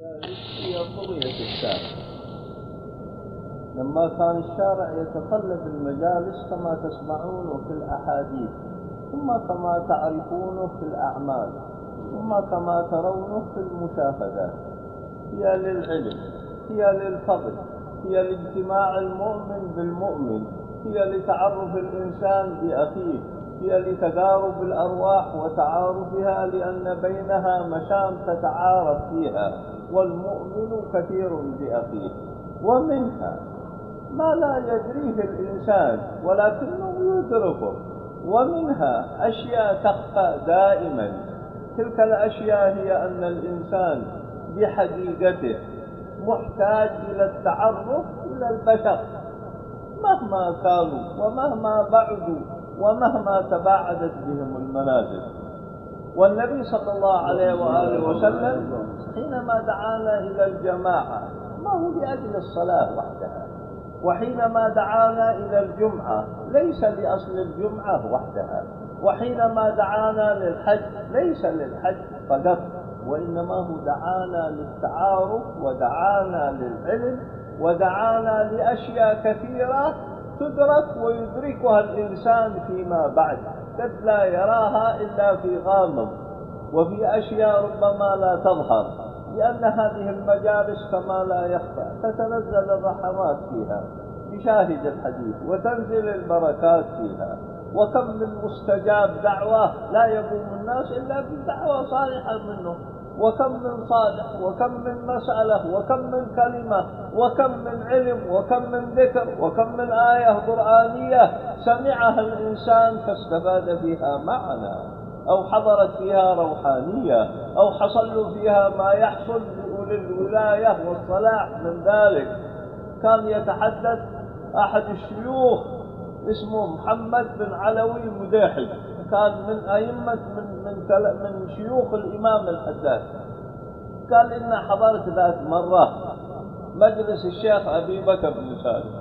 هي قضية الشارع. لما كان الشارع يتطلب المجالس كما تسمعونه في الأحاديث، ثم كما تعرفونه في الأعمال، ثم كما ترونه في المشاهدات، هي للعلم، هي للفضل، هي لاجتماع المؤمن بالمؤمن، هي لتعرف الإنسان بأخيه، هي لتقارب الأرواح وتعارفها، لأن بينها مشام تتعارف فيها، والمؤمن كثير بأخيه. ومنها ما لا يدريه الإنسان ولكنه يدركه، ومنها أشياء تخفى دائما. تلك الأشياء هي أن الإنسان بحقيقته محتاج إلى التعرف إلى البشر مهما كانوا ومهما بعدوا ومهما تباعدت بهم المنازل. والنبي صلى الله عليه وآله وسلم حينما دعانا إلى الجماعة ما هو لأجل الصلاة وحدها، وحينما دعانا إلى الجمعة ليس لأصل الجمعة وحدها، وحينما دعانا للحج ليس للحج فقط، وإنما هو دعانا للتعارف ودعانا للعلم ودعانا لأشياء كثيرة تدرك ويدركها الإنسان فيما بعد، قد لا يراها إلا في غامض، وفي أشياء ربما لا تظهر، لأن هذه المجالس كما لا يخفى تتنزل الرحمات فيها بشاهد الحديث، وتنزل البركات فيها. وكم من مستجاب دعوة لا يقوم الناس إلا بدعوة صالحة منه، وكم من صالح، وكم من مسألة، وكم من كلمة، وكم من علم، وكم من ذكر، وكم من آية قرآنية سمعها الإنسان فاستفاد فيها معنى، أو حضرت فيها روحانية، أو حصل فيها ما يحصل لأولي الولاية والصلاح من ذلك. كان يتحدث أحد الشيوخ اسمه محمد بن علوي المداحج، كان من أئمة من شيوخ الإمام الحداد. قال إن حضرت ذات مرة مجلس الشيخ أبي بكر بن سالم،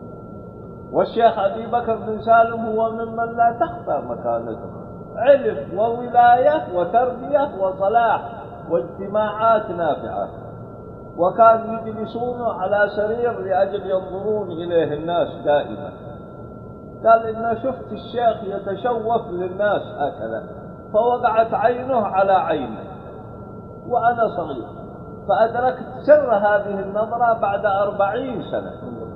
والشيخ أبي بكر بن سالم هو ممن لا تخفى مكانته، علم وولاية وتربية وصلاح واجتماعات نافعة، وكان يجلسون على سرير لأجل ينظرون إليه الناس دائما. قال إن شفت الشيخ يتشوف للناس هكذا، فوقعت عينه على عيني وأنا صغير، فأدركت سر هذه النظرة بعد 40 سنة.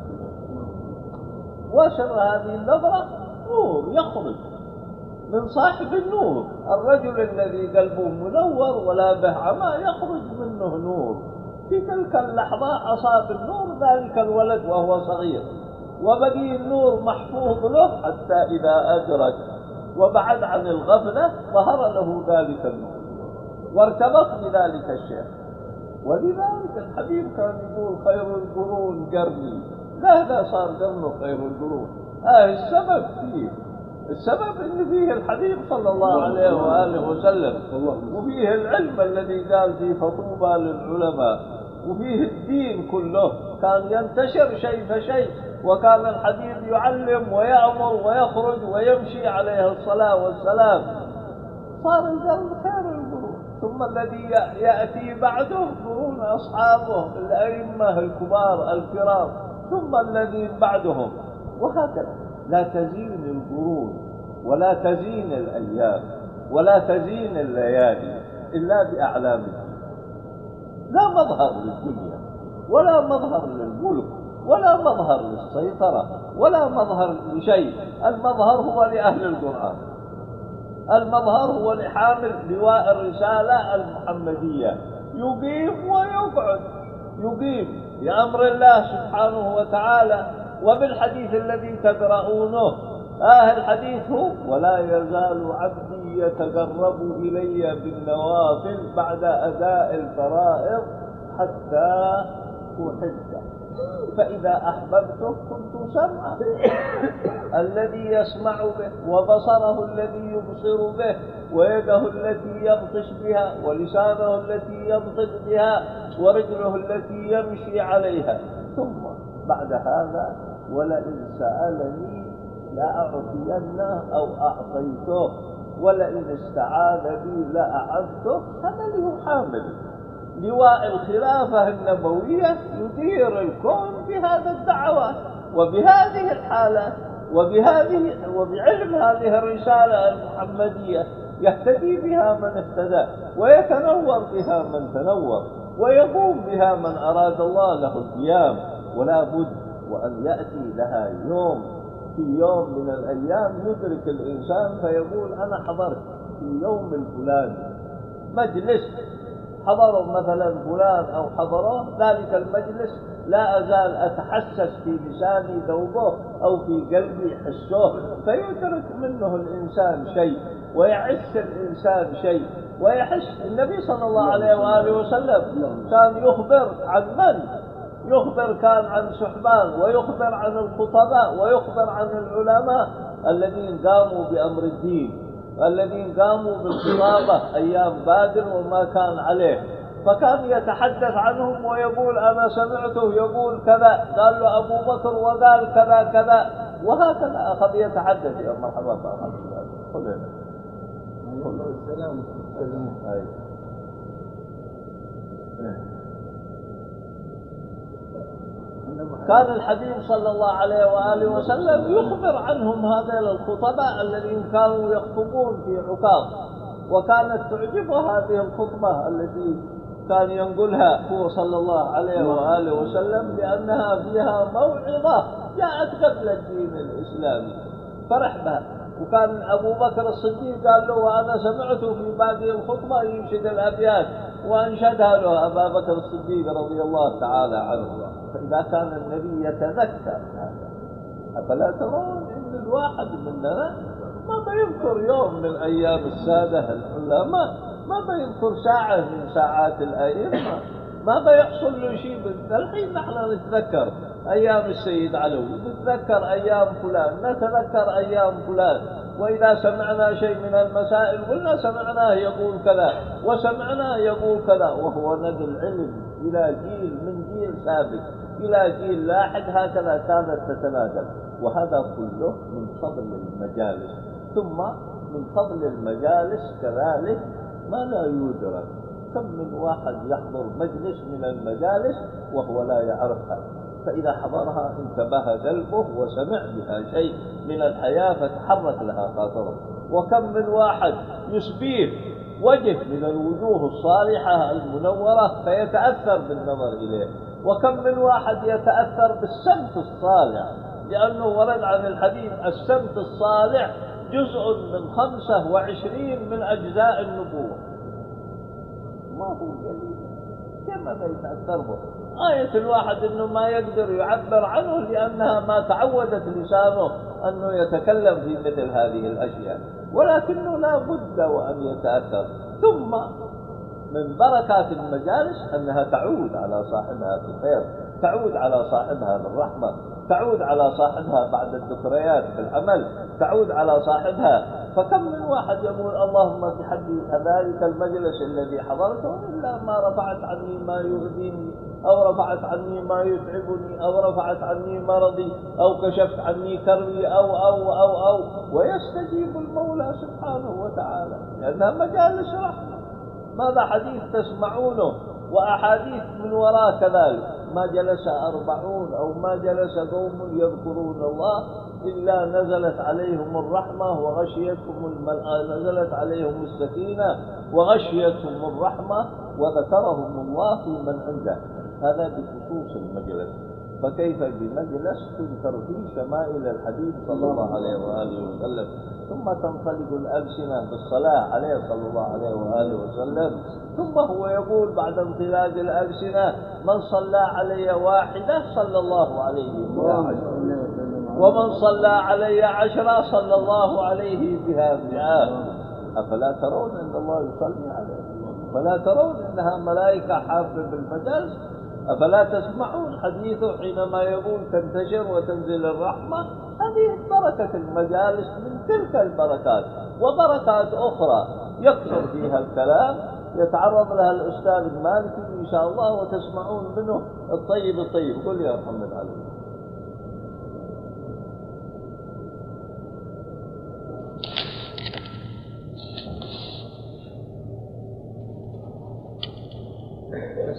وسر هذه النظرة نور يخرج من صاحب النور، الرجل الذي قلبه منور ولا به عمى يخرج منه نور. في تلك اللحظة أصاب النور ذلك الولد وهو صغير، وبقي النور محفوظ له حتى إذا أدرك وبعد عن الغفلة ظهر له ذلك النور، وارتبط بذلك الشيخ. ولذلك الحبيب كان يقول خير القرون قرني، لهذا صار قرنه خير القرون. السبب فيه، السبب ان فيه الحبيب صلى الله عليه وآله وسلم، وفيه العلم الذي قال فيه فطوبى للعلماء، وفيه الدين كله كان ينتشر شيء فشيء، وكان الحبيب يعلم ويأمر ويخرج ويمشي عليه الصلاة والسلام. صار القرن خير القرون، ثم الذي يأتي بعده قرون أصحابه الأئمة الكبار الكرام، ثم الذين بعدهم، وهكذا. لا تزين القرون ولا تزين الأيام ولا تزين الليالي إلا بأعلام الدين. لا مظهر للدنيا ولا مظهر للملك ولا مظهر للسيطرة ولا مظهر لشيء. المظهر هو لأهل القرآن، المظهر هو لحامل لواء الرسالة المحمدية، يقيم ويقعد، يقيم بأمر الله سبحانه وتعالى وبالحديث الذي تقرؤونه. الحديث هو ولا يزال عبدي يتقرب إلي بالنوافل بعد أداء الفرائض حتى أحبه، فإذا أحببته كنت سمعه الذي يسمع به، وبصره الذي يبصر به، ويده التي يبطش بها، ولسانه التي ينطق بها، ورجله التي يمشي عليها. ثم بعد هذا ولئن سألني لأعطينه أو أعطيته، ولئن استعاذ بي لأعذته. هذا اللي هو حامل، لواء الخلافة النبوية يدير الكون بهذا الدعوات وبهذه الحالات وبعلم هذه الرسالة المحمدية يهتدي بها من اهتدى ويتنور بها من تنور ويقوم بها من أراد الله له القيام. ولا بد وأن يأتي لها يوم، في يوم من الأيام يدرك الإنسان فيقول أنا حضرت في يوم الفلاني مجلس، حضروا مثلا فلان أو حضروا ذلك المجلس، لا أزال أتحسس في لساني ذوقه أو في قلبي حسه، فيدرك منه الإنسان شيء ويعس الإنسان شيء ويحس. النبي صلى الله عليه وآله وسلم كان يخبر عن من؟ يخبر كان عن سحبان، ويخبر عن الخطباء، ويخبر عن العلماء الذين قاموا بأمر الدين، الذين قاموا بالخطابة أيام بادر وما كان عليه، فكان يتحدث عنهم ويقول أنا سمعته يقول كذا، قال له أبو بكر وقال كذا كذا، وهكذا أخذ يتحدث. يا مرحبا بأخذ كلنا السلام. كان الحبيب صلى الله عليه وآله وسلم يخبر عنهم هذين الخطباء الذين كانوا يخطبون في عكاظ، وكانت تعجبه هذه الخطبة التي كان ينقلها هو صلى الله عليه وآله وسلم، لأنها فيها موعظة جاءت قبل الدين الإسلامي، فرح بها. وكان أبو بكر الصديق قال له وأنا سمعته في باقي الخطبة ينشد الأبيات، وأنشدها له أبا بكر الصديق رضي الله تعالى عنه. فإذا كان النبي يتذكر هذا، أفلا ترون إن الواحد مننا ما بيذكر يوم من أيام السادة العلماء، ما بيذكر ساعة من ساعات الأئمة، ما بيحصل له شيء. الحين نحن نتذكر أيام السيد علوي، نتذكر أيام فلان، نتذكر أيام فلان، وإذا سمعنا شيء من المسائل قلنا سمعناه يقول كذا وسمعناه يقول كذا، وهو نقل علم إلى جيل من جيل سابق إلى جيل لاحق، هكذا كانت تتناقل. وهذا كله من فضل المجالس. ثم من فضل المجالس كذلك ما لا يدرك، كم من واحد يحضر مجلس من المجالس وهو لا يعرفها، فإذا حضرها انتبه قلبه وسمع بها شيء من الحياة فتحرك لها خاطره. وكم من واحد يسبيه وجه من الوجوه الصالحة المنورة فيتأثر بالنظر إليه، وكم من واحد يتأثر بالسمت الصالح، لأنه ورد عن الحديث السمت الصالح جزء من 25 من أجزاء النبوة. ما هو قليل كما بيتأثر به. آية الواحد إنه ما يقدر يعبر عنه لأنها ما تعودت لسانه أنه يتكلم في مثل هذه الأشياء، ولكنه لا بد وأن يتأثر. ثم من بركات المجالس أنها تعود على صاحبها بالخير، تعود على صاحبها بالرحمة، تعود على صاحبها بعد الذكريات بالعمل، تعود على صاحبها. فكم من واحد يقول اللهم بحق ذلك المجلس الذي حضرته إلا ما رفعت عني ما يؤذيني، أو رفعت عني ما يتعبني، أو رفعت عني مرضي، أو كشفت عني كربي، أو ويستجيب المولى سبحانه وتعالى، لأنها مجالس رحمة. ماذا حديث تسمعونه وأحاديث من وراء كذلك. ما جلس 40 أو ما جلس قوم يذكرون الله إلا نزلت عليهم الرحمة وغشيتهم نزلت عليهم السكينة وغشيتهم الرحمة وذكرهم الله في من عنده. هذا بخصوص المجلس. فكيف بمجلس تذكر فيه شمائل الحبيب صلى الله عليه وآله وسلم، ثم تنطلق الألسنة بالصلاة عليه صلى الله عليه وآله وسلم، ثم هو يقول بعد انطلاق الألسنة من صلى علي واحدة صلى الله عليه بها 10، ومن صلى علي 10 صلى الله عليه بها 100. أفلا ترون أن الله يصلي عليه؟ فلا ترون أنها ملائكة حافة بالمجالس؟ أفلا تسمعون حديثه حينما يقول تنتشر وتنزل الرحمة؟ هذه بركة المجالس من تلك البركات. وبركات أخرى يكثر فيها الكلام يتعرض لها الأستاذ المالكي إن شاء الله وتسمعون منه الطيب الطيب. قل يا محمد علي.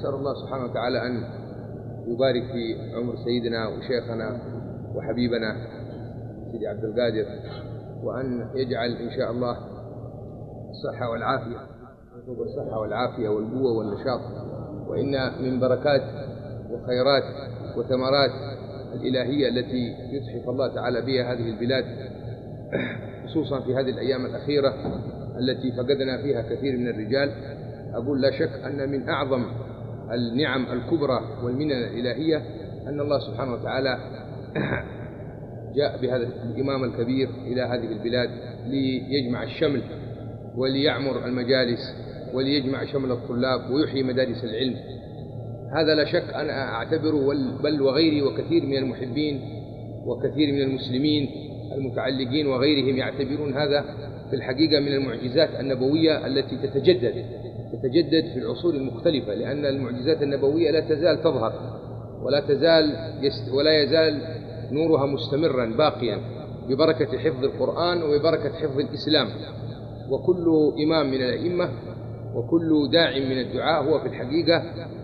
وأسأل الله سبحانه وتعالى أن يبارك في عمر سيدنا وشيخنا وحبيبنا سيدي عبد القادر، وأن يجعل إن شاء الله الصحة والعافية والقوة والنشاط. وإن من بركات وخيرات وثمرات الإلهية التي يتحف الله تعالى بها هذه البلاد، خصوصا في هذه الأيام الأخيرة التي فقدنا فيها كثير من الرجال، أقول لا شك أن من أعظم النعم الكبرى والمنن الإلهية أن الله سبحانه وتعالى جاء بهذا الإمام الكبير إلى هذه البلاد ليجمع الشمل وليعمر المجالس وليجمع شمل الطلاب ويحيي مدارس العلم. هذا لا شك أنا أعتبره بل وغيري وكثير من المحبين وكثير من المسلمين المتعلقين وغيرهم يعتبرون هذا في الحقيقة من المعجزات النبوية التي تتجدد في العصور المختلفة، لأن المعجزات النبوية لا تزال تظهر ولا يزال نورها مستمرا باقيا ببركة حفظ القرآن وببركة حفظ الإسلام. وكل إمام من الأئمة وكل داع من الدعاء هو في الحقيقة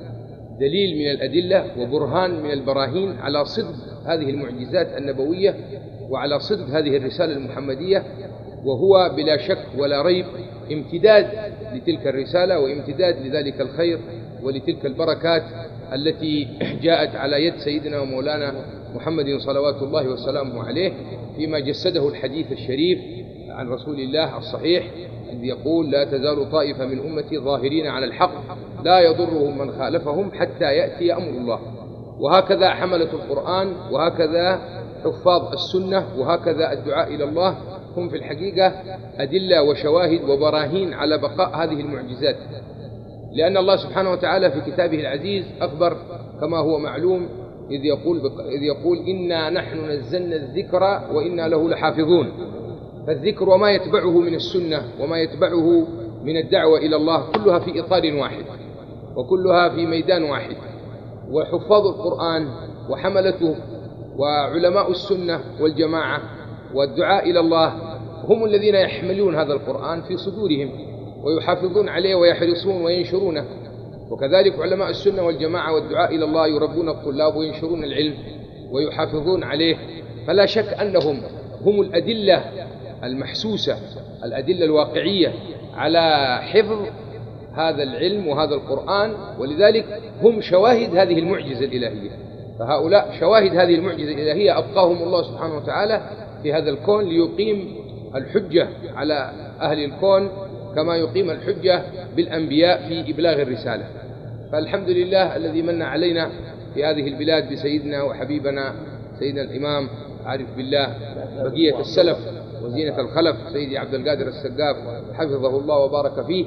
دليل من الأدلة وبرهان من البراهين على صدق هذه المعجزات النبوية وعلى صدق هذه الرسالة المحمدية، وهو بلا شك ولا ريب امتداد لتلك الرسالة وامتداد لذلك الخير ولتلك البركات التي جاءت على يد سيدنا ومولانا محمد صلوات الله وسلامه عليه، فيما جسده الحديث الشريف عن رسول الله الصحيح إذ يقول: لا تزال طائفة من أمتي ظاهرين على الحق لا يضرهم من خالفهم حتى يأتي أمر الله. وهكذا حملة القرآن وهكذا حفاظ السنة وهكذا الدعاء إلى الله هم في الحقيقة أدلة وشواهد وبراهين على بقاء هذه المعجزات، لأن الله سبحانه وتعالى في كتابه العزيز أخبر كما هو معلوم إذ يقول: إنا نحن نزلنا الذكر وإنا له لحافظون. فالذكر وما يتبعه من السنة وما يتبعه من الدعوة إلى الله كلها في إطار واحد وكلها في ميدان واحد. وحفاظ القرآن وحملته وعلماء السنة والجماعة والدعاء إلى الله هم الذين يحملون هذا القرآن في صدورهم ويحافظون عليه ويحرصون وينشرونه. وكذلك علماء السنة والجماعة والدعاء إلى الله يربون الطلاب وينشرون العلم ويحافظون عليه. فلا شك أنهم هم الأدلة المحسوسة، الأدلة الواقعية على حفظ هذا العلم وهذا القرآن، ولذلك هم شواهد هذه المعجزة الإلهية. فهؤلاء شواهد هذه المعجزة الإلهية أبقاهم الله سبحانه وتعالى في هذا الكون ليقيم الحجة على أهل الكون كما يقيم الحجة بالأنبياء في إبلاغ الرسالة. فالحمد لله الذي من علينا في هذه البلاد بسيدنا وحبيبنا سيدنا الإمام عارف بالله بقية السلف وزينة الخلف سيدي عبد القادر السقاف حفظه الله وبارك فيه.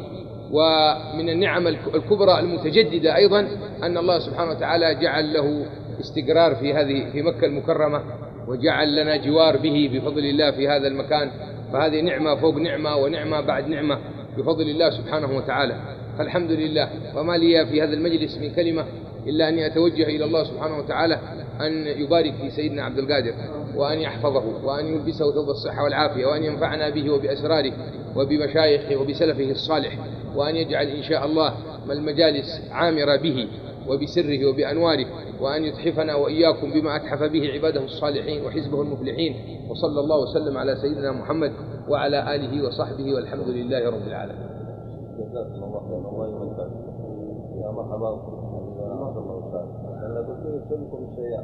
ومن النعم الكبرى المتجددة أيضا أن الله سبحانه وتعالى جعل له استقرار في مكة المكرمة، وجعل لنا جوار به بفضل الله في هذا المكان. فهذه نعمة فوق نعمة ونعمة بعد نعمة بفضل الله سبحانه وتعالى. فالحمد لله. وما لي في هذا المجلس من كلمة إلا أني أتوجه إلى الله سبحانه وتعالى أن يبارك في سيدنا عبد القادر وأن يحفظه وأن يلبسه ثوب الصحة والعافية وأن ينفعنا به وبأسراره وبمشايخه وبسلفه الصالح، وأن يجعل إن شاء الله المجالس عامرة به وبسره وبأنواره، وأن يتحفنا وإياكم بما أتحف به عباده الصالحين وحزبه المفلحين. وصلى الله وسلم على سيدنا محمد وعلى آله وصحبه والحمد لله رب العالمين. جزاكم الله خيرا. الله يمتعك. يا مرحبا الله تعالى. أنا قلت لكم شيئا.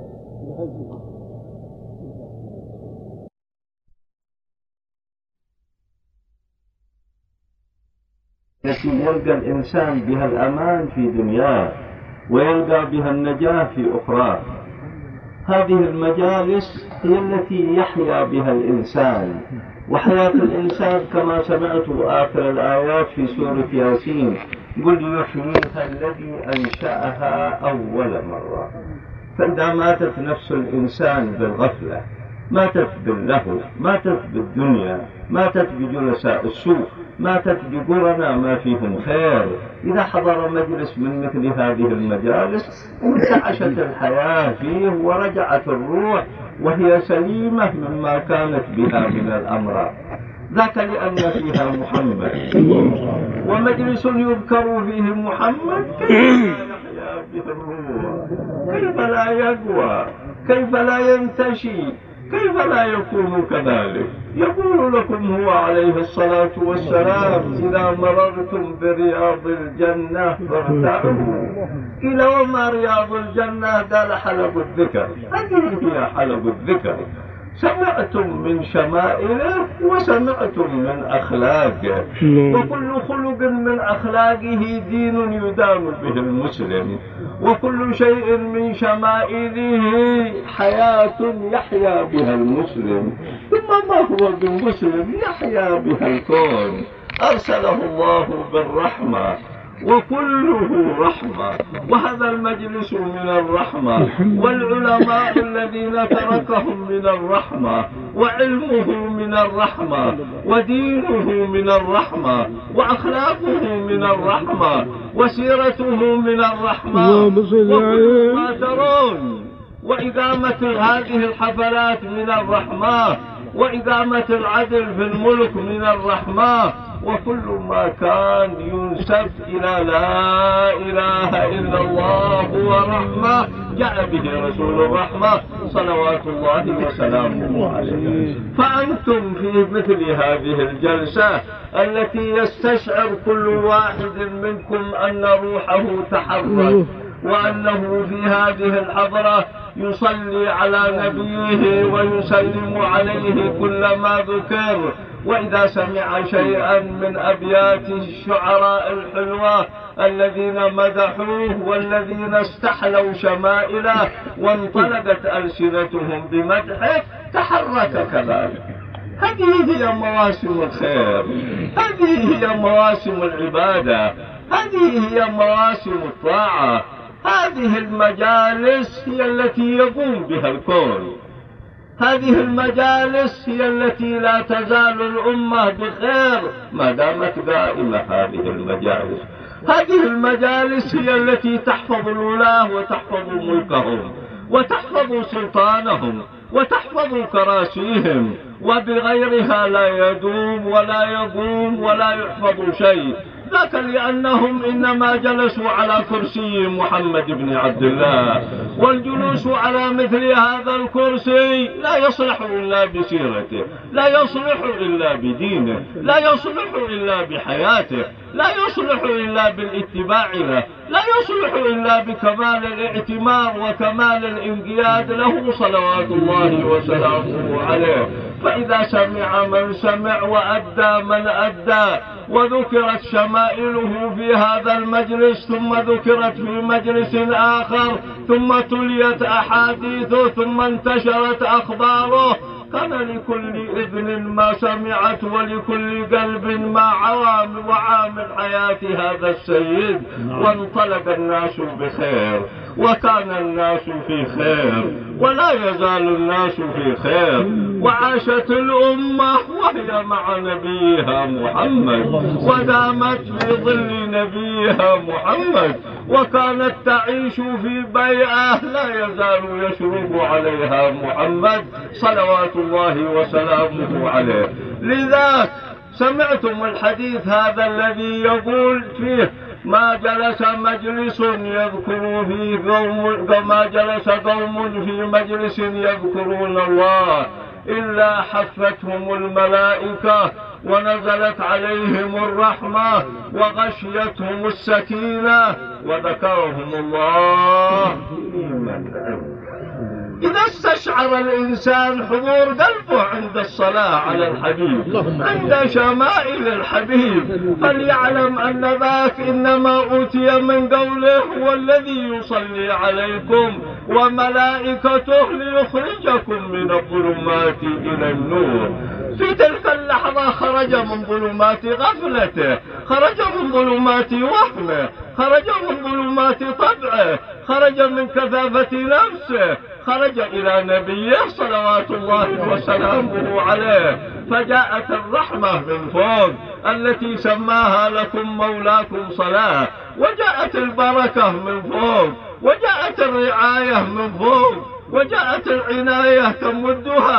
التي يلقى الإنسان بها الأمان في دنياه ويلقى بها النجاة في أخراه. هذه المجالس هي التي يحيا بها الإنسان، وحياة الإنسان كما سمعت آخر الآيات في سورة ياسين: قل يحييها الذي أنشأها أول مرة. فإذا ماتت نفس الإنسان بالغفلة، ماتت باللهو، ماتت بالدنيا، ماتت بجلساء السوء، ماتت بقرنا ما فيهم خير. إذا حضر مجلس من مثل هذه المجالس انتعشت الحياة فيه ورجعت الروح وهي سليمة مما كانت بها من الأمراض. ذاك لأن فيها محمد، ومجلس يذكر فيه محمد كيف يحيا به الروح؟ كيف لا يقوى؟ كيف لا ينتشي؟ كيف لا يكون كذلك؟ يقول لكم هو عليه الصلاة والسلام: إذا مررتم برياض الجنة فارتعوا. إلى وما رياض الجنة؟ قال حلب الذكر. هذه هي حلب الذكر. سمعتم من شمائله وسمعتم من أخلاقه، وكل خلق من أخلاقه دين يدان به المسلم، وكل شيء من شمائله حياة يحيا بها المسلم. ثم ما هو بالمسلم؟ يحيا بها الكون. أرسله الله بالرحمة وكله رحمة، وهذا المجلس من الرحمة، والعلماء الذين تركهم من الرحمة، وعلمه من الرحمة، ودينه من الرحمة، وأخلاقه من الرحمة، وسيرته من الرحمة، وكل ما ترون. وإقامة هذه الحفلات من الرحمة، وإقامة العدل في الملك من الرحمة، وكل ما كان ينسب إلى لا إله إلا الله ورحمة جاء به رسول الرحمة صلوات الله وسلامه عليه. فأنتم في مثل هذه الجلسة التي يستشعر كل واحد منكم أن روحه تحرك، وأنه في هذه الحضرة يصلي على نبيه ويسلم عليه كلما ذكر، وإذا سمع شيئا من أبيات الشعراء الحلوة الذين مدحوه والذين استحلوا شمائله وانطلقت ألسنتهم بمدحه تحرك كذلك. هذه هي مواسم الخير، هذه هي مواسم العبادة، هذه هي مواسم الطاعة. هذه المجالس هي التي يقوم بها الكون، هذه المجالس هي التي لا تزال الأمة بخير ما دامت دائمة. هذه المجالس، هذه المجالس هي التي تحفظ الولاة وتحفظ ملكهم وتحفظ سلطانهم وتحفظ كراسيهم، وبغيرها لا يدوم ولا يقوم ولا يحفظ شيء. ذاك لأنهم إنما جلسوا على كرسي محمد بن عبد الله، والجلوس على مثل هذا الكرسي لا يصلح إلا بسيرته، لا يصلح إلا بدينه، لا يصلح إلا بحياته، لا يصلح إلا بالاتباع له، لا يصلح إلا بكمال الاعتمار وكمال الانقياد له صلوات الله وسلامه عليه. فإذا سمع من سمع وأدى من أدى وذكرت شمائله في هذا المجلس ثم ذكرت في مجلس آخر ثم تليت أحاديثه ثم انتشرت أخباره، كان لكل إذن ما سمعت ولكل قلب ما عوى وعامل حياة هذا السيد، وانطلق الناس بخير وكان الناس في خير ولا يزال الناس في خير، وعاشت الأمة وهي مع نبيها محمد ودامت في ظل نبيها محمد، وكانت تعيش في بيئة لا يزال يشرف عليها محمد صلوات الله وسلامه عليه. لذلك سمعتم الحديث هذا الذي يقول فيه: ما جلس مجلس يذكر فيه قوم، ما جلس قوم في مجلس يذكرون الله إلا حفتهم الملائكة ونزلت عليهم الرحمة وغشيتهم السكينة وذكرهم الله. إذا استشعر الإنسان حضور قلبه عند الصلاة على الحبيب، عند شمائل الحبيب، فليعلم أن ذاك إنما أوتي من قوله: هو الذي يصلي عليكم وملائكته ليخرجكم من الظلمات إلى النور. في تلك اللحظة خرج من ظلمات غفلته، خرج من ظلمات وهمه، خرج من ظلمات طبعه، خرج من كثافة نفسه، خرج إلى نبيه صلوات الله وسلامه عليه، فجاءت الرحمة من فوق التي سماها لكم مولاكم صلاة، وجاءت البركة من فوق، وجاءت الرعاية من فوق، وجاءت العناية تمدها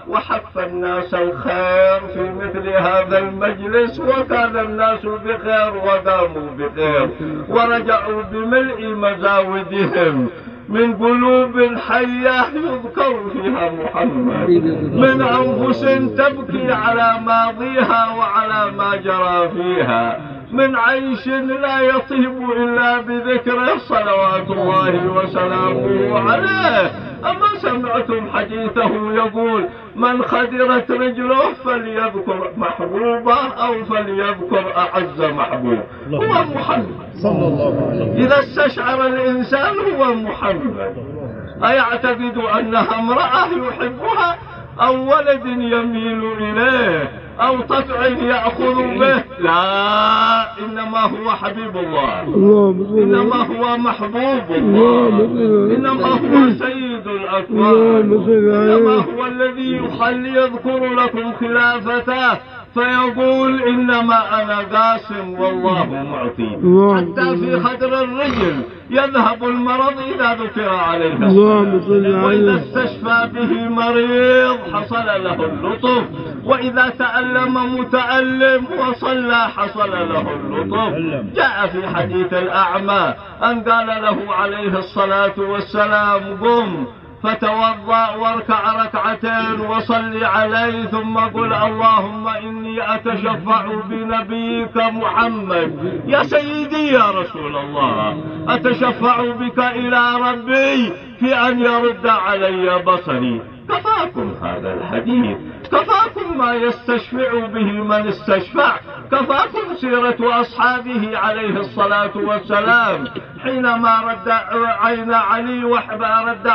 وحث الناس الخير في مثل هذا المجلس، وكان الناس بخير وقاموا بخير ورجعوا بملء مزاودهم من قلوب حية يذكر فيها محمد، من أنفس تبكي على ماضيها وعلى ما جرى فيها، من عيش لا يطيب إلا بذكره صلوات الله وسلامه عليه. أما سمعتم حديثه يقول من خدرت رجله فليذكر محبوبه أو فليذكر أعز محبوب، هو محمد صلى الله عليه وسلم. إذا استشعر الإنسان هو محمد، أيعتقد أنها امرأة يحبها أو ولد يميل إليه أو طفع يأخذ به؟ لا، إنما هو حبيب الله، إنما هو محبوب الله، إنما هو سيد الأكوان، إنما هو الذي يخلي يذكر لكم خلافته فيقول إنما أنا قاسم والله معطي. حتى في خدر الرجل يذهب المرض إذا ذكر عليه الصلاة، وإذا استشفى به مريض حصل له اللطف، وإذا تألم متألم وصلى حصل له اللطف. جاء في حديث الأعمى أن قال له عليه الصلاة والسلام قم فتوضأ واركع ركعتين وصل عليه ثم قل اللهم إني أتشفع بنبيك محمد. يا سيدي يا رسول الله، أتشفع بك إلى ربي في أن يرد علي بصري. كفاكم هذا الحديث، كفاكم ما يستشفع به من استشفع، كفاكم سيرة أصحابه عليه الصلاة والسلام حينما رد عين علي رد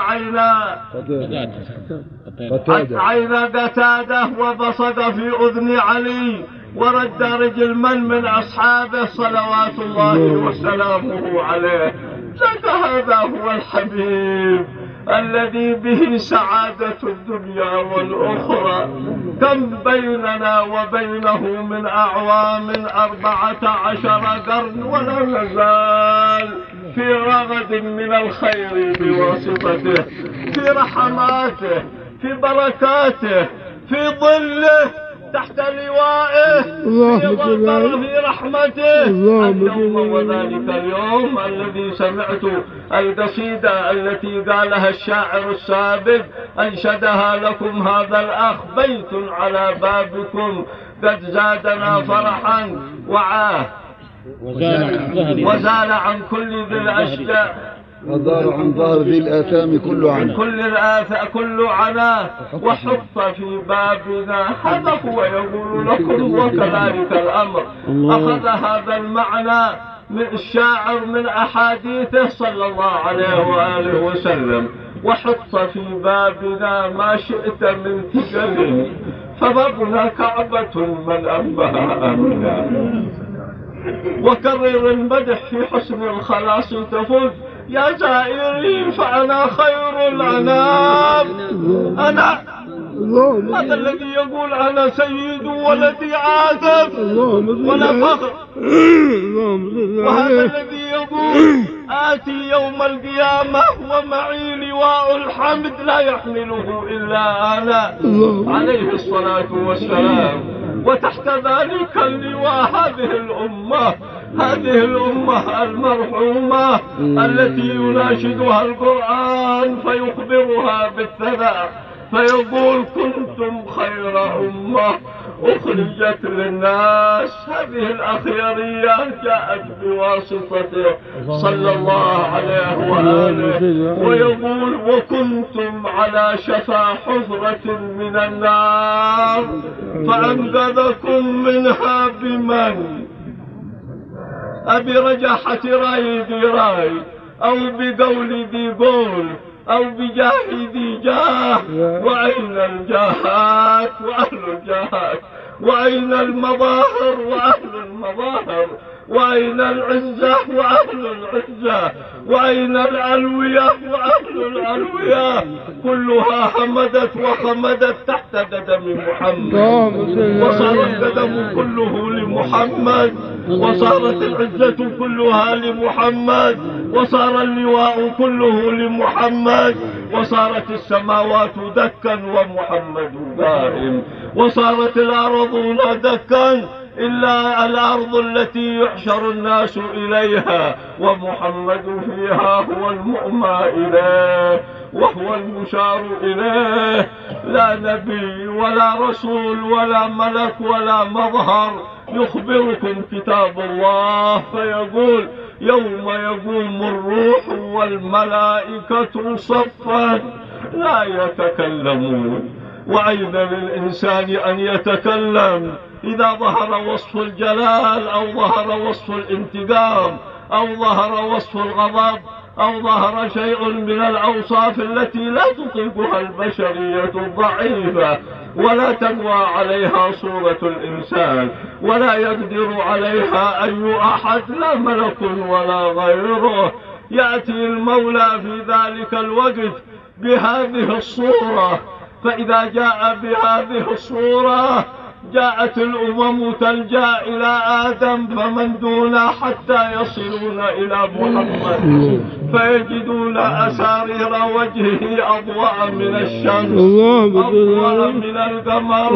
عين قتادة وبصق في أذن علي، ورد رجل من أصحابه صلوات الله وسلامه عليه. لك هذا هو الحبيب الذي به سعادة الدنيا والأخرى. كم بيننا وبينه من أعوام 14 قرن ولا نزال في رغد من الخير بواسطته، في رحماته، في بركاته، في ظله، تحت لوائه، في رحمته. اليوم وذلك اليوم الذي سمعت القصيدة التي قالها الشاعر السابق أنشدها لكم هذا الأخ: بيت على بابكم قد زادنا فرحا وعاه وزال عن كل ذي الأشجار ودار عن ظهر ذي الآثام كل عناه وحط في بابنا. هذا هو يقول لكم، وكذلك الأمر. أخذ هذا المعنى من الشاعر من أحاديثه صلى الله عليه وآله وسلم: وحط في بابنا ما شئت من تجل فبابنا كعبة من أنبها أمنا. وكرر المدح في حسن الخلاص تفوز يا زائري فأنا خير الأنام. أنا هذا الذي يقول أنا سيد ولد آدم ولا فخر، وهذا الذي يقول آتي يوم القيامة ومعي لواء الحمد لا يحمله إلا أنا عليه الصلاة والسلام. وتحت ذلك اللواء هذه الأمة المرحومة التي يناشدها القرآن فيخبرها بالثناء فيقول كنتم خير أمة أخرجت للناس. هذه الأخيرية جاءت بواسطته صلى الله عليه وآله، ويقول وكنتم على شفا حفرة من النار فأنقذكم منها بمن؟ أبرجحة راي ذي راي أو بقول ذي قول أو بجاه ذي جاه. وأين الجاهات وأهل الجاهات؟ وأين المظاهر وأهل المظاهر؟ وأين العزة وأهل العزة؟ وأين الألوية وأهل الألوية؟ كلها همدت وخمدت تحت قدم محمد، وصار القدم كله لمحمد. وصارت العزة كلها لمحمد، وصار اللواء كله لمحمد، وصارت السماوات دكا ومحمد قائم، وصارت الأرضون دكا إلا الأرض التي يحشر الناس إليها ومحمد فيها هو المؤمى إليه وهو المشار إليه. لا نبي ولا رسول ولا ملك ولا مظهر يخبركم كتاب الله فيقول يوم يقوم الروح والملائكة صفا لا يتكلمون. وأين للإنسان أن يتكلم إذا ظهر وصف الجلال أو ظهر وصف الانتقام أو ظهر وصف الغضب أو ظهر شيء من الأوصاف التي لا تطيقها البشرية الضعيفة ولا تقوى عليها صورة الإنسان ولا يقدر عليها أي أحد لا ملك ولا غيره. يأتي المولى في ذلك الوقت بهذه الصورة، فإذا جاء بهذه الصورة جاءت الأمم تلجأ إلى آدم فمن دونه حتى يصلون إلى محمد فيجدون أسارير وجهه أضواء من الشمس أضواء من القمر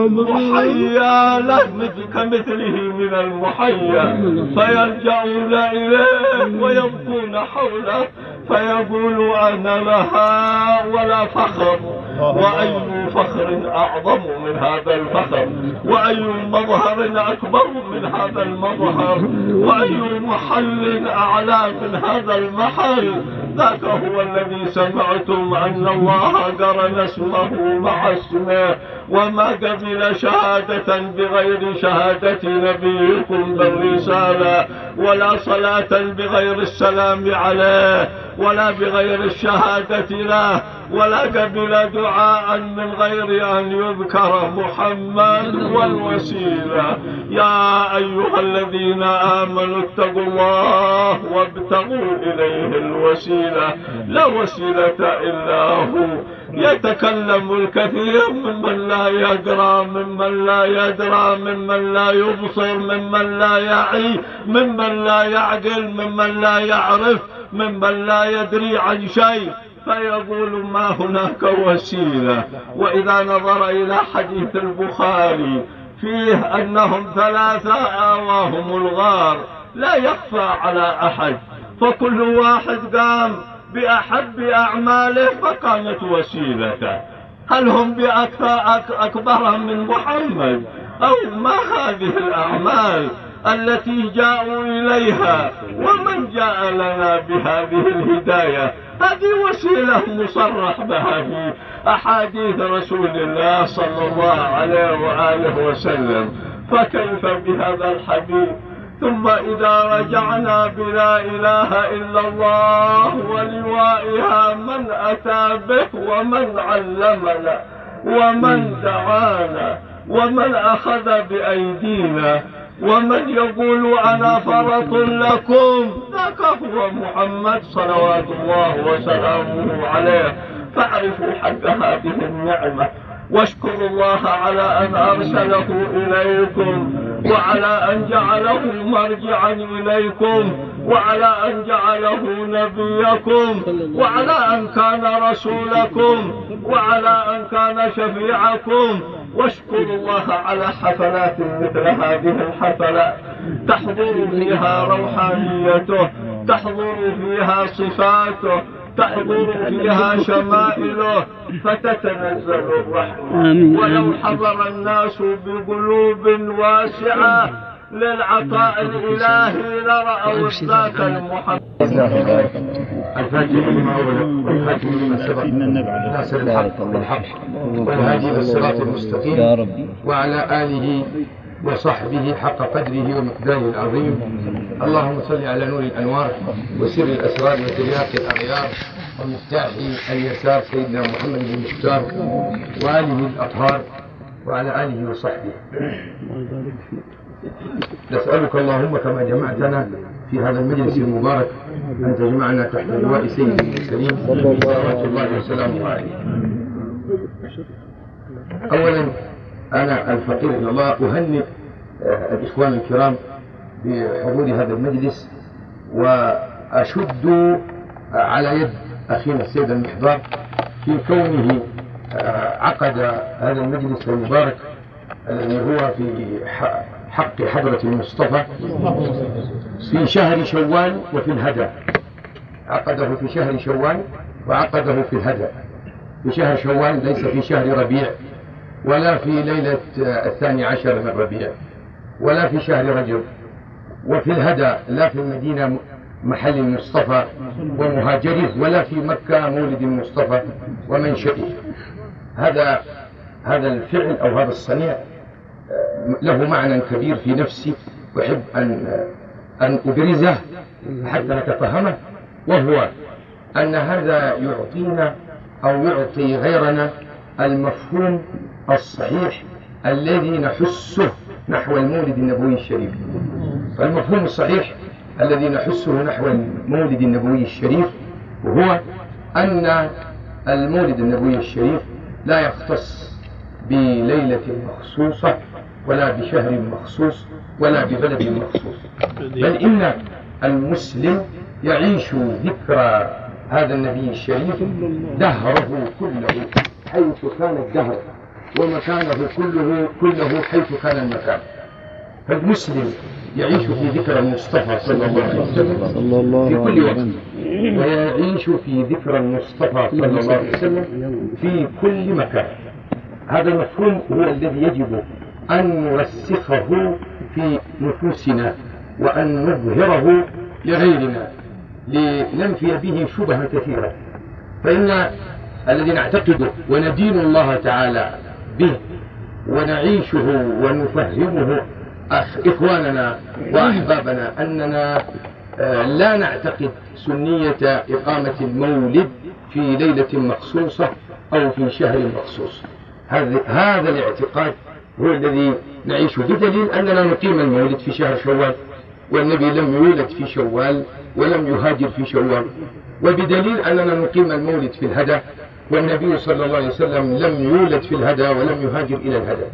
محيا له كمثله من المحيا فيلجأون إليه ويبكون حوله فيقول أنا لها ولا فخر. وأي فخر أعظم من هذا الفخر وأي مظهر أكبر من هذا المظهر وأي محل أعلى من هذا المحل. ذاك هو الذي سمعتم أن الله قرن اسمه مع اسمه وما قبل شهادة بغير شهادة نبيكم بالرسالة ولا صلاة بغير السلام عليه ولا بغير الشهادة له ولا قبل دعاء من غير أن يذكر محمد والوسيلة. يا أيها الذين آمنوا اتقوا الله وابتغوا إليه الوسيلة لا وسيلة إلا هو. يتكلم الكثير ممن لا يدرى ممن لا يدرى ممن لا يبصر ممن لا يعي ممن لا يعقل ممن لا يعرف ممن لا يدري عن شيء فيقول ما هناك وسيلة. وإذا نظر إلى حديث البخاري فيه أنهم ثلاثة آواهم الغار لا يخفى على أحد فكل واحد قام بأحب أعماله فكانت وسيلته. هل هم أكبر من محمد أو ما هذه الأعمال التي جاءوا إليها ومن جاء لنا بهذه الهداية؟ هذه وسيلة مصرح بها في أحاديث رسول الله صلى الله عليه وآله وسلم فكيف بهذا الحديث؟ ثم إذا رجعنا بلا إله إلا الله ولوائها من أتى به ومن علمنا ومن دعانا ومن أخذ بأيدينا ومن يقول أنا فرط لكم ذاك هو محمد صلوات الله وسلامه عليه. فاعرفوا حق هذه النعمة واشكروا الله على أن أرسله إليكم وعلى أن جعله مرجعا إليكم وعلى أن جعله نبيكم وعلى أن كان رسولكم وعلى أن كان شفيعكم. واشكروا الله على حفلات مثل هذه الحفلات تحضر فيها روحانيته تحضر فيها صفاته تحضر فيها شمائله فتتنزل الرحمة. ولو حضر الناس بقلوب واسعة للعطاء الإلهي لرأوا ذاك المحمد. الفاتح لما أغلق والخاتم لما سبق ناصر الحق بالحق والهادي بالصراط المستقيم وعلى آله وصحبه حق قدره ومقداره العظيم. اللهم صل على نور الأنوار وسر الأسرار وترياق الأغيار ومفتاح اليسار سيدنا محمد بن المختار وآله الأطهار وعلى آله وصحبه. نسألك اللهم كما جمعتنا في هذا المجلس المبارك أن تجمعنا تحت لواء سيد المرسلين صلوات الله وسلامه عليه. أولا أنا الفقير إلى الله أهنئ الإخوان الكرام بحضور هذا المجلس، وأشد على يد أخينا السيد المحضار في كونه عقد هذا المجلس المبارك الذي هو في حق حضرة المصطفى في شهر شوال وفي الهدى. عقده في شهر شوال وعقده في الهدى. في شهر شوال ليس في شهر ربيع، ولا في ليلة 12 من ربيع، ولا في شهر رجب، وفي الهدى لا في المدينة محل المصطفى ومهاجره، ولا في مكة مولد المصطفى ومنشئه. هذا الفعل أو هذا الصنيع له معنى كبير في نفسي، وأحب أن أبرزه حتى نتفهمه، وهو أن هذا يعطينا أو يعطي غيرنا المفهوم الصحيح الذي نحسه نحو المولد النبوي الشريف. فالمفهوم الصحيح الذي نحسه نحو المولد النبوي الشريف هو أن المولد النبوي الشريف لا يختص بليلة مخصوصة ولا بشهر مخصوص ولا ببلد مخصوص، بل إن المسلم يعيش ذكرى هذا النبي الشريف دهره كله حيث كان الدهر، ومكانه كله حيث كان المكان. فالمسلم يعيش في ذكرى المصطفى صلى الله عليه وسلم في كل وقت، ويعيش في ذكرى المصطفى صلى الله عليه وسلم في كل مكان. هذا المفهوم هو الذي يجب أن نرسخه في نفوسنا وأن نظهره لغيرنا لننفي به شبهة كثيرة. فإن الذي نعتقده وندين الله تعالى به ونعيشه ونفهمه إخواننا وأحبابنا أننا لا نعتقد سنية إقامة المولد في ليلة مخصوصة أو في شهر مخصوص. هذا الاعتقاد هو الذي نعيشه، بدليل أننا نقيم المولد في شهر شوال، والنبي لم يولد في شوال ولم يهاجر في شوال، وبدليل أننا نقيم المولد في الهدى، والنبي صلى الله عليه وسلم لم يولد في الهدى ولم يهاجر إلى الهدى.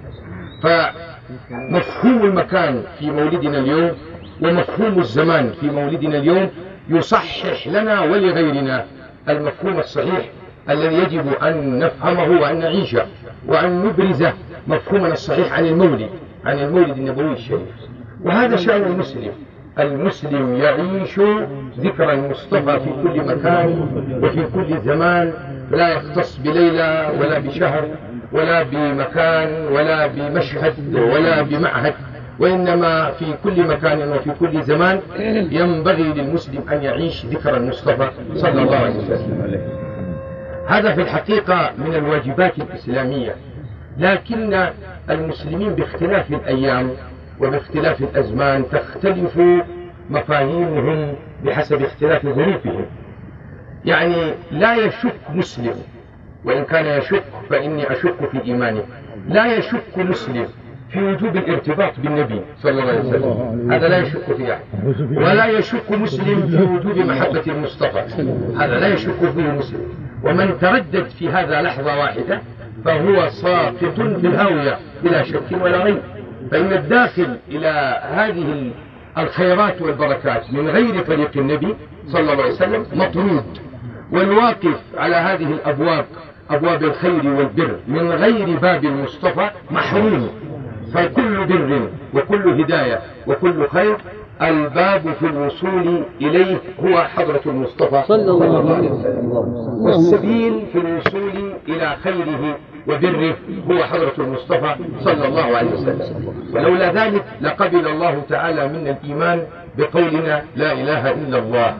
فمفهوم المكان في مولدنا اليوم ومفهوم الزمان في مولدنا اليوم يصحح لنا ولغيرنا المفهوم الصحيح الذي يجب أن نفهمه وأن نعيشه وأن نبرز مفهومنا الصحيح عن المولد النبوي الشريف. وهذا شأن المسلم. المسلم يعيش ذكرى المصطفى في كل مكان وفي كل زمان، لا يختص بليلة ولا بشهر ولا بمكان ولا بمشهد ولا بمعهد، وإنما في كل مكان وفي كل زمان ينبغي للمسلم أن يعيش ذكرى المصطفى صلى الله عليه وسلم. هذا في الحقيقة من الواجبات الإسلامية، لكن المسلمين باختلاف الأيام وباختلاف الأزمان تختلف مفاهيمهم بحسب اختلاف ظروفهم. يعني لا يشك مسلم، وإن كان يشك فإني أشك في إيمانه، لا يشك مسلم في وجوب الارتباط بالنبي صلى الله عليه وسلم، هذا لا يشك فيه، ولا يشك مسلم في وجوب محبة المصطفى، هذا لا يشك فيه مسلم. ومن تردد في هذا لحظة واحدة فهو ساقط في الهاوية بلا شك ولا ريب. فإن الداخل إلى هذه الخيرات والبركات من غير طريق النبي صلى الله عليه وسلم مطرود، والواقف على هذه الأبواب أبواب الخير والبر من غير باب المصطفى محروم. فكل بر وكل هداية وكل خير الباب في الوصول إليه هو حضرة المصطفى صلى الله عليه وسلم، والسبيل في الوصول إلى خيره وبره هو حضرة المصطفى صلى الله عليه وسلم. ولولا ذلك لقبل الله تعالى منا الإيمان بقولنا لا إله إلا الله،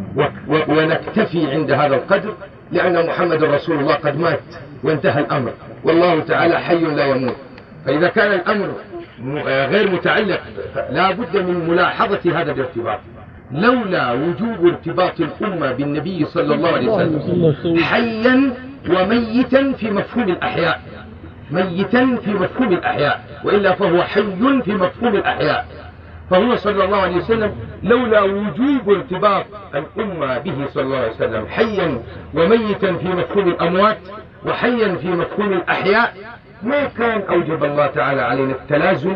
ونكتفي عند هذا القدر، لأن محمد رسول الله قد مات وانتهى الأمر، والله تعالى حي لا يموت. فإذا كان الأمر غير متعلق لا بد من ملاحظة هذا الارتباط. لولا وجوب ارتباط الأمة بالنبي صلى الله عليه وسلم حيا وميتا في مفهوم الأحياء، ميتا في مفهوم الأحياء، وإلا فهو حي في مفهوم الأحياء. فهو صلى الله عليه وسلم لولا وجوب ارتباط الأمة به صلى الله عليه وسلم حيا وميتا في مفهوم الأموات وحيا في مفهوم الأحياء ما كان أوجب الله تعالى علينا التلازم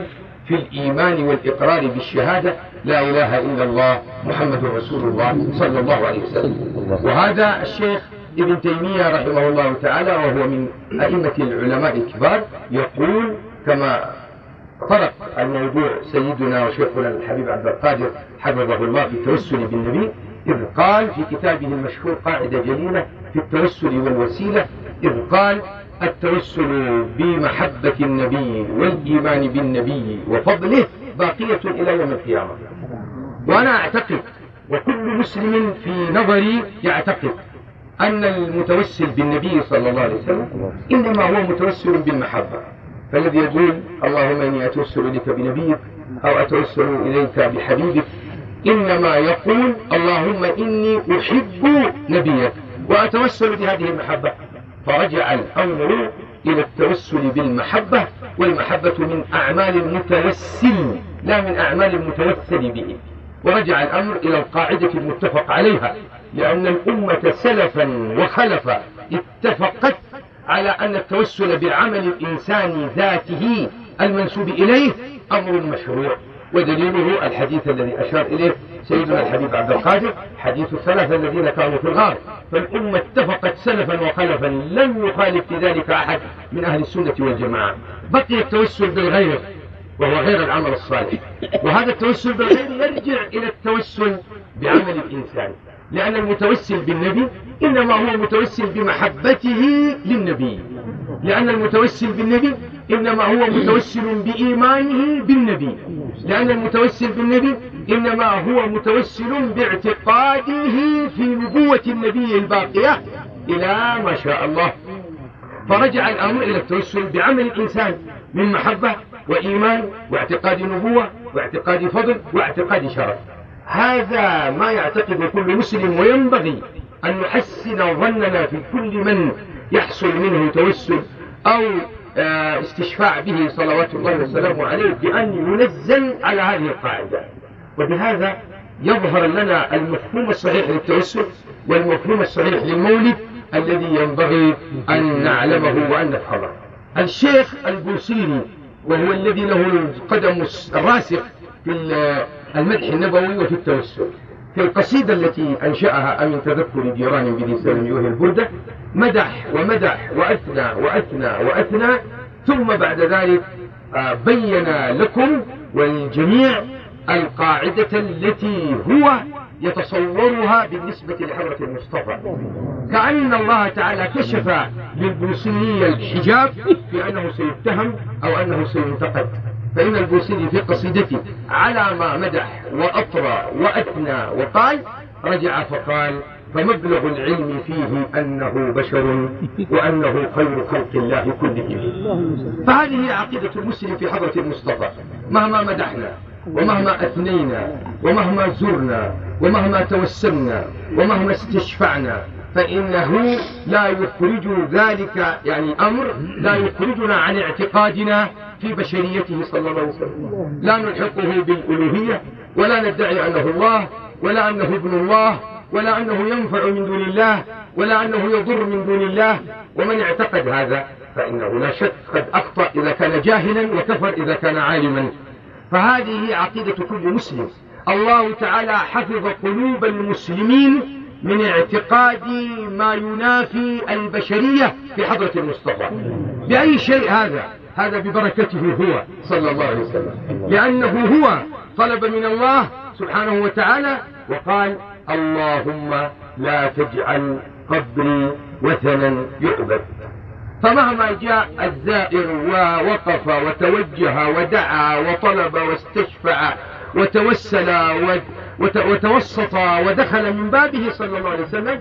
في الإيمان والإقرار بالشهادة لا إله إلا الله محمد رسول الله صلى الله عليه وسلم. وهذا الشيخ ابن تيمية رحمه الله تعالى وهو من أئمة العلماء الكبار يقول كما طرق الموضوع سيدنا وشيخنا الحبيب عبد القادر حفظه الله في التوسل بالنبي، إذ قال في كتابه المشهور قاعدة جليلة في التوسل والوسيلة، إذ قال: التوسل بمحبة النبي والإيمان بالنبي وفضله باقية إلى يوم القيامة. وأنا أعتقد وكل مسلم في نظري يعتقد أن المتوسل بالنبي صلى الله عليه وسلم إنما هو متوسل بالمحبة. فالذي يقول اللهم إني أتوسل إليك بنبيك أو أتوسل إليك بحبيبك إنما يقول اللهم إني أحب نبيك وأتوسل بهذه المحبة. فرجع الأمر إلى التوسل بالمحبة، والمحبة من أعمال المتوسل لا من أعمال المتوسل به. ورجع الأمر إلى القاعدة المتفق عليها، لأن الأمة سلفا وخلفا اتفقت على أن التوسل بعمل الإنسان ذاته المنسوب إليه أمر مشروع. ودليله الحديث الذي أشار إليه سيدنا الحبيب عبد القادر، حديث الثلاثة الذين كانوا في الغار. فالأمة اتفقت سلفا وخلفا، لم يخالف في ذلك أحد من أهل السنة والجماعة. بقي التوسل بالغير وهو غير العمل الصالح، وهذا التوسل بالغير يرجع إلى التوسل بعمل الإنسان، لأن المتوسل بالنبي إنما هو متوسل بمحبته للنبي، لأن المتوسل بالنبي إنما هو متوسل بإيمانه بالنبي، لأن المتوسل بالنبي إنما هو متوسل باعتقاده في نبوة النبي الباقية إلى ما شاء الله. فرجع الأمر إلى التوسل بعمل الإنسان من محبة وإيمان واعتقاد نبوة واعتقاد فضل واعتقاد شرف. هذا ما يعتقد كل مسلم، وينبغي أن نحسن ظننا في كل من يحصل منه توسل أو استشفاع به صلوات الله وسلامه عليه بأن ينزل على هذه القاعدة. وبهذا يظهر لنا المفهوم الصحيح للتوسل والمفهوم الصحيح للمولد الذي ينبغي أن نعلمه وأن نفهمه. الشيخ البوصيري وهو الذي له القدم الراسخ في المدح النبوي وفي التوسل، في القصيدة التي أنشأها أمن تذكر جيران بذي سلم يوهي البردة مدح ومدح وأثنى وأثنى وأثنى، ثم بعد ذلك بين لكم والجميع القاعدة التي هو يتصورها بالنسبة لحضرة المصطفى، كأن الله تعالى كشف للبوصيري الحجاب في أنه سيتهم أو أنه سينتقد. فإن البوصيري في قصيدته على ما مدح وأطرى وأثنى وقال رجع فقال: فمبلغ العلم فيه أنه بشر وأنه خير خلق الله كلهم. فهذه عقيدة المسلم في حضرة المصطفى، مهما مدحنا ومهما أثنينا ومهما زرنا ومهما توسلنا ومهما استشفعنا فإنه لا يخرج ذلك، يعني أمر لا يخرجنا عن اعتقادنا في بشريته صلى الله عليه وسلم. لا نلحقه بالألوهية ولا ندعي أنه الله ولا أنه ابن الله ولا أنه ينفع من دون الله ولا أنه يضر من دون الله. ومن اعتقد هذا فإنه لا شك قد أخطأ إذا كان جاهلا وكفر إذا كان عالما. فهذه عقيدة كل مسلم. الله تعالى حفظ قلوب المسلمين من اعتقاد ما ينافي البشرية في حضرة المصطفى. بأي شيء هذا؟ هذا ببركته هو صلى الله عليه وسلم، لأنه هو طلب من الله سبحانه وتعالى وقال: اللهم لا تجعل قبري وثنا يعبد. فمهما جاء الزائر ووقف وتوجه ودعا وطلب واستشفع وتوسل وتوسط ودخل من بابه صلى الله عليه وسلم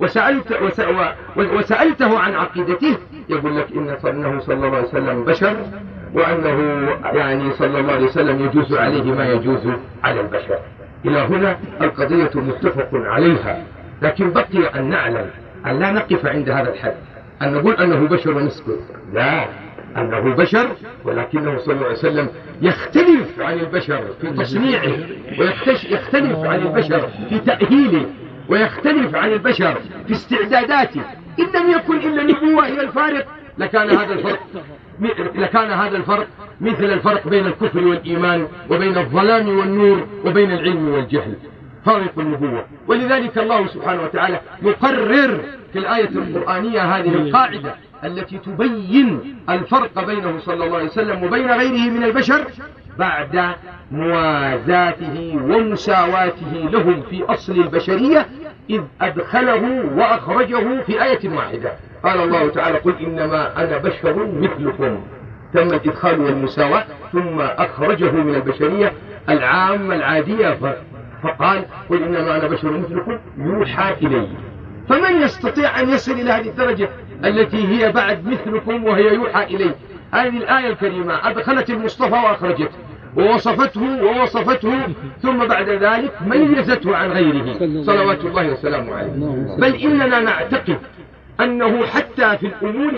وسألته عن عقيدته، يقول لك إنه صلى الله عليه وسلم بشر، وأنه يعني صلى الله عليه وسلم يجوز عليه ما يجوز على البشر. إلى هنا القضية متفق عليها، لكن بقي أن نعلم أن لا نقف عند هذا الحد، أن نقول أنه بشر ونسكت. لا، أنه بشر، ولكنه صلى الله عليه وسلم يختلف عن البشر في تصنيعه، ويختلف عن البشر في تأهيله، ويختلف عن البشر في استعداداته. إن لم يكن إلا النبوة هي الفارق لكان هذا الفرق. لكان هذا الفرق مثل الفرق بين الكفر والإيمان وبين الظلام والنور وبين العلم والجهل، فارق النبوة. ولذلك الله سبحانه وتعالى يقرر في الآية القرآنية هذه القاعدة التي تبين الفرق بينه صلى الله عليه وسلم وبين غيره من البشر بعد موازاته ومساواته لهم في أصل البشرية، إذ أدخله وأخرجه في آية واحدة. قال الله تعالى: قل إنما أنا بشر مثلكم، تم الإدخال والمساواة، ثم أخرجه من البشرية العامة العادية فقال: قل إنما أنا بشر مثلكم يوحى إلي. فمن يستطيع أن يصل إلى هذه الدرجة التي هي بعد مثلكم وهي يوحى إلي؟ هذه الآية الكريمة أدخلت المصطفى وأخرجته ووصفته ثم بعد ذلك ميزته عن غيره صلوات الله وسلامه عليه. بل إننا نعتقد أنه حتى في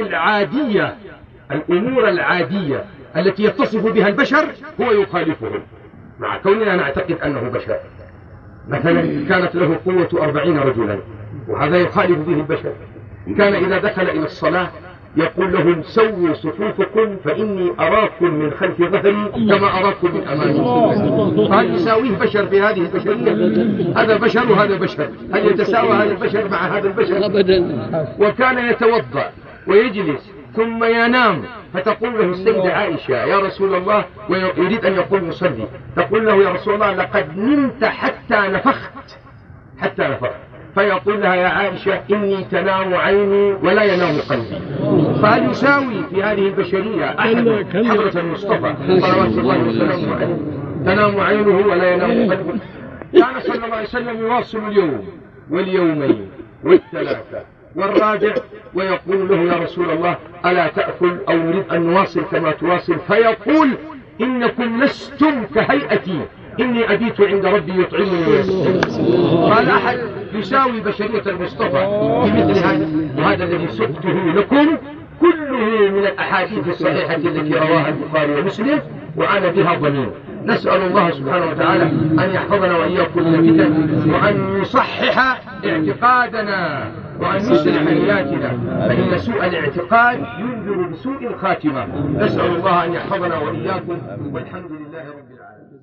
الأمور العادية التي يتصف بها البشر هو يخالفهم، مع كوننا نعتقد أنه بشر. مثلا كانت له قوة 40 رجلا، وهذا يخالف به البشر. كان إذا دخل إلى الصلاة يقول لهم: سووا صفوفكم فإني أراكم من خلف ظهري كما أراكم من أمامي. فهل يساويه بشر في هذه البشرية؟ هذا بشر وهذا بشر، هل يتساوى هذا البشر مع هذا البشر؟ أبدا. وكان يتوضأ ويجلس ثم ينام، فتقول له السيدة عائشة: يا رسول الله، ويريد أن يقول يصلي، تقول له: يا رسول الله لقد نمت حتى نفخت. فيقول لها: يا عائشة إني تنام عيني ولا ينام قلبي. فهل يساوي في هذه البشرية أحد حضرة المصطفى صلوات الله وسلامه عليه؟ تنام عينه ولا ينام قلبه. كان صلى الله عليه وسلم يواصل اليوم واليومين والثلاثة والرابع ويقول له: يا رسول الله ألا تأكل أو نريد أن نواصل كما تواصل؟ فيقول: إنكم لستم كهيئتي، إني أبيت عند ربي يطعمني ويسقيني. قال أحد يساوي بشرية المصطفى بمثل هذا؟ وهذا الذي سقته لكم كله من الأحاديث الصحيحة التي رواها البخاري ومسلم، وأنا بها ضمين. نسأل الله سبحانه وتعالى أن يحفظنا وإياكم من الفتن، وأن يصحح اعتقادنا، وأن يصلح نياتنا، فإن سوء الاعتقاد ينذر بسوء الخاتمة. نسأل الله أن يحفظنا وإياكم، والحمد لله رب العالمين.